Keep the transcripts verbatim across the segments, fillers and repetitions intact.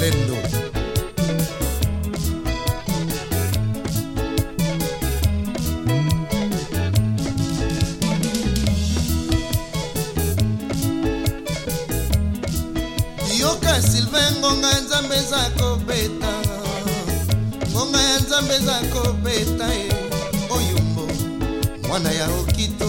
Lolendo. Yoka Sylvain ngonga nzambe za kobeta, ngonga ya nzambe za kobeta e oyumbo mwana ya okito.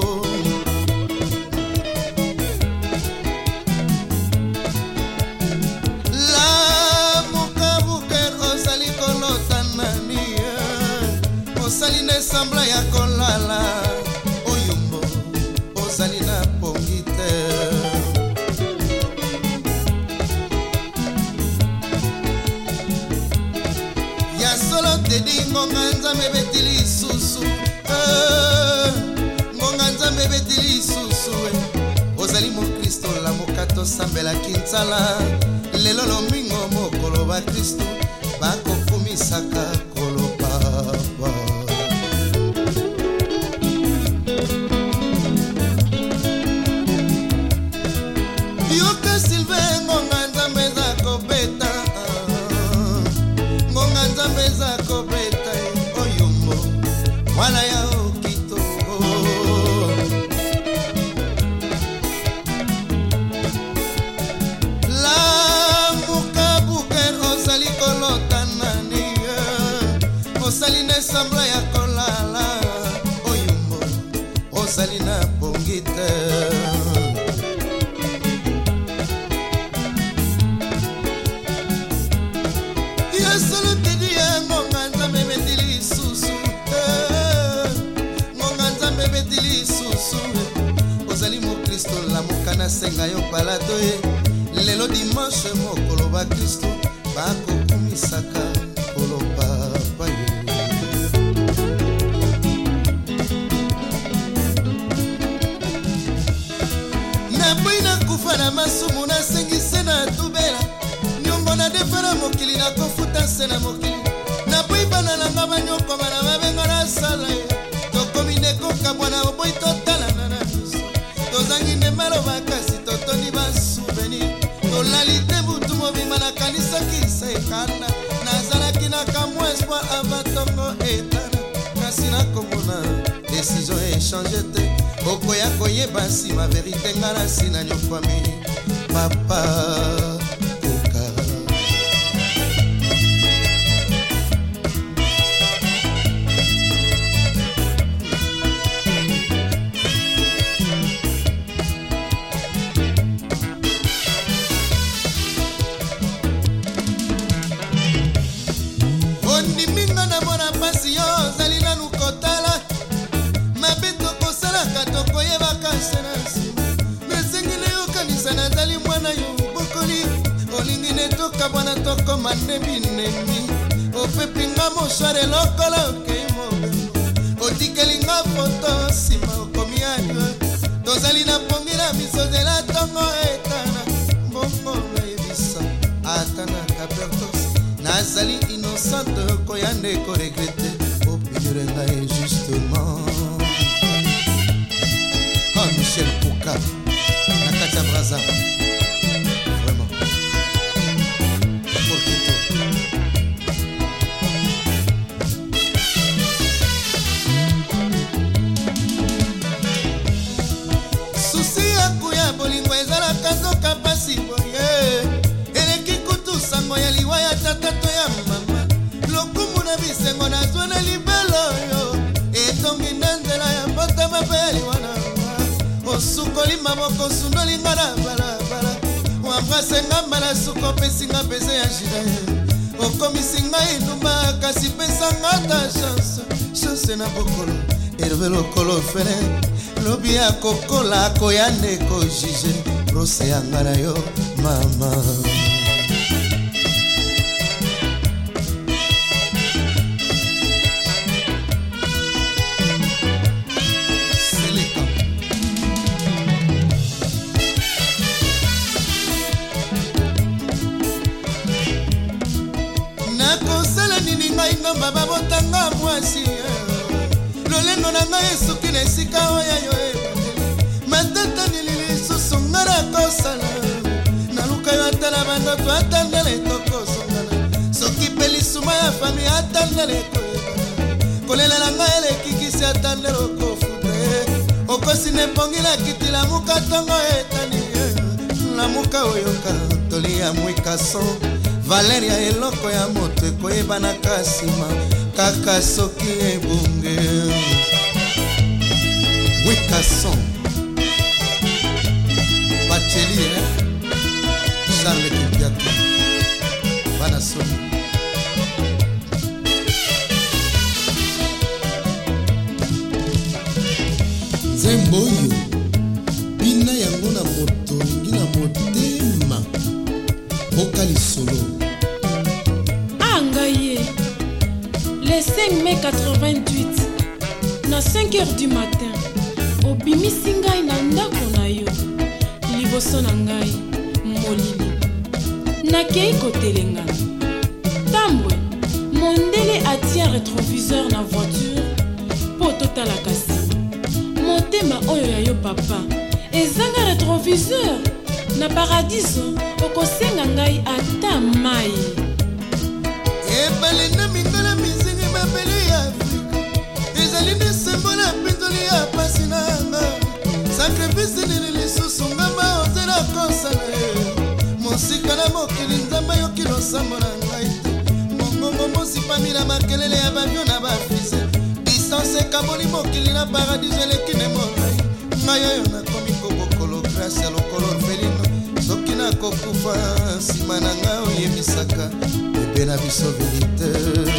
La mukabuker osali kolota nani osali ne sambla ya kolala oyumbo osali na pongite. Solo te di ngonga nzambe betili susu, ngonga nzambe betili susu. Ozali mo Kristo la mokato sambela kintsala, lelo lomingo mokolo ba Kristo bako kumisaka kolo papa. Yoka Sylvain ngonga nzambe za kobeta, nzambe za kobeta oyumbo mwana ya okito. La mukabuker osali kolota nani osali ne sambla ya kolala oyumbo osali na bongite. Solo te di ngonga nzambe betili susu, ngonga nzambe betili susu. Ozali mo Kristo la mokana senga yo palato e lelo dimanche mokolo ba Kristo bako kumisaka kolo papa ye. Na boina kufa na masumu na sengise na tubela nyongo na defara mokili na kofuta sena mokili na boibana na nga banyoko bana babenga na sala ye tokomi nekoka bwana oboyi totalana na miso tozangi nde maloba kasi totoni basouvenir tolali te butu mobima nakanisaki sa ekanda nazalaki na kamwa espoir ava tongo etana kasi nakomona desizio echange te okoya koyeba nsima verite nga na sina nyokwami papa. Minga na mona pasi yo zali na nukotala mabeto kosala katoko ye bakasena nesengi ne yo kanisa na zali mwana yo bokoli olingi ne toka bwana toko mandembi nemi ofepinga moshare lokola okei mobembo otikelinga foto sima okomi anyo tozali na pongi na miso zela tongo etana mbongo na yebisa atana kapertos nazali innocente koyande ko regrette opinion na justement. Ah Michel Pouka Nakata Braza vraiment pour que tout souci akuya bolingo ezala kazo kapasi boye eleki kutu sango ya liwa ya tatato ya mama lokumu na bisengo na zwana libelo yo etongi na nzela ya mbota mapeli wana osukoli maboko sundolinga na balabala wambrasenga mbala suko pesinga pese ya shida okomisinga inumba kasi pesanga ta chance chance na bokolo erve lokolo fere lobi ya kokola koyande ko jije prose yanga na yo mama. Baba botanga mwasi lolendo na ngai esuki na esika oya yo matata nilili susu ngara kosala naluka yo atala bandoto atandele toko atandele kolela na ngai elekikisi atandele okofute okosi nepongila kiti lamuka ntongo etani lamuka oyoka tolia mwikason Valeria eloko ya moto ekoyebana kasima kaka soki ebunge mwikason Bacheli Charles Kipiato bana somi Zemboyo bina yango na moto lingi na motema Bokali solo Angaye le cinq mai quatre-vingt-huit na cinq heures du matin obimisi ngai na ndako na yo liboso na ngai molili nakei kotelenga tambwe mondele atia rétroviseur na voiture po totala kasi motema oyo ya yo papa ezanga rétroviseur na paradiso okosenga ngai ata mai ebale na mingola mizingi mabele ya Afrika ezali ne symbole ya pintoli ya pasi na nga sacrifice nini lisusu ngamba ozela kosala mosika na mokili nzambe yoki losambo na ngai mongongo mosipami na makelele ya bavio na bafise distance ekaboli mokili na paradiso eleki ne molai ngai oyo nakomi kobokolo grâce ya lokolo orphelino soki nakokufa nsima na ngai oyebisaka ebe na biso verite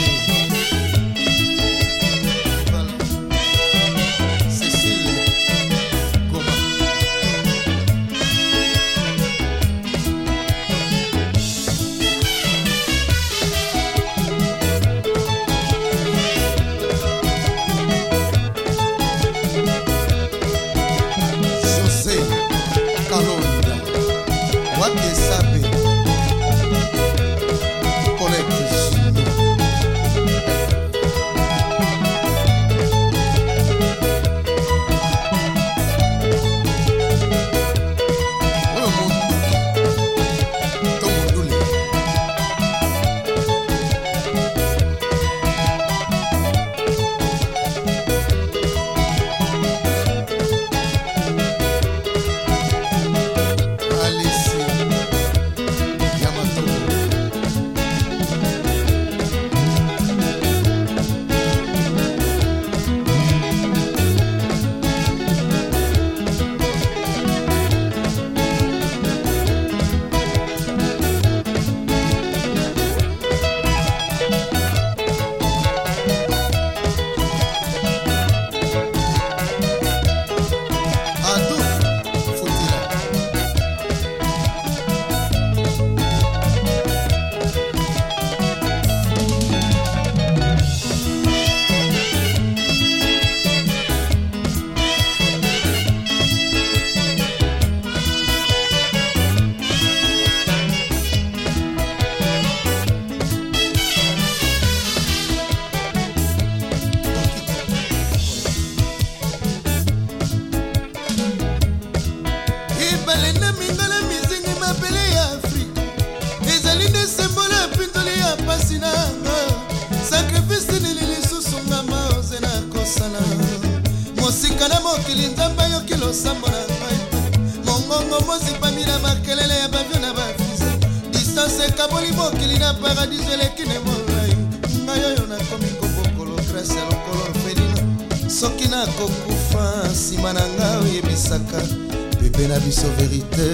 mosika na mokili nzambe yoki losambo na ngai mongongo mosipami na makelele ya bavio na bafise distance ekaboli mokili na paradiso eleki ne molai ngai oyo nakomi kobokolo grâce ya lokolo orphelino soki nakokufa nsima na ngai oyebisaka pepe na biso verite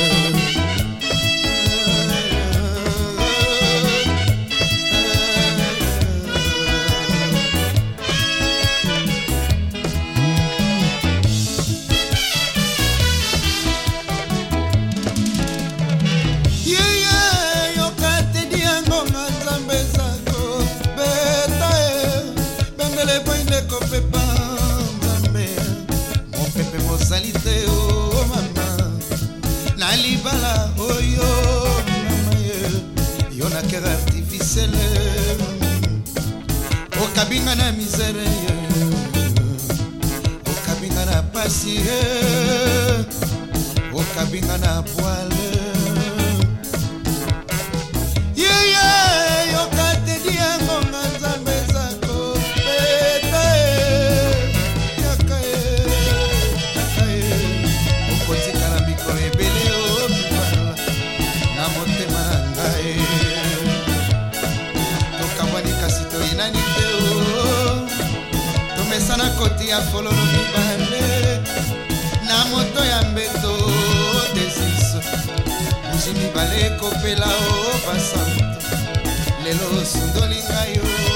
okabinga na misere okabinga na pasi okabinga na poile yeye yokate diango nganza bandi ya fololo mibale na moto ya mbeto desiso buzi mibale kopela o basanto lelo sundoli ngai yo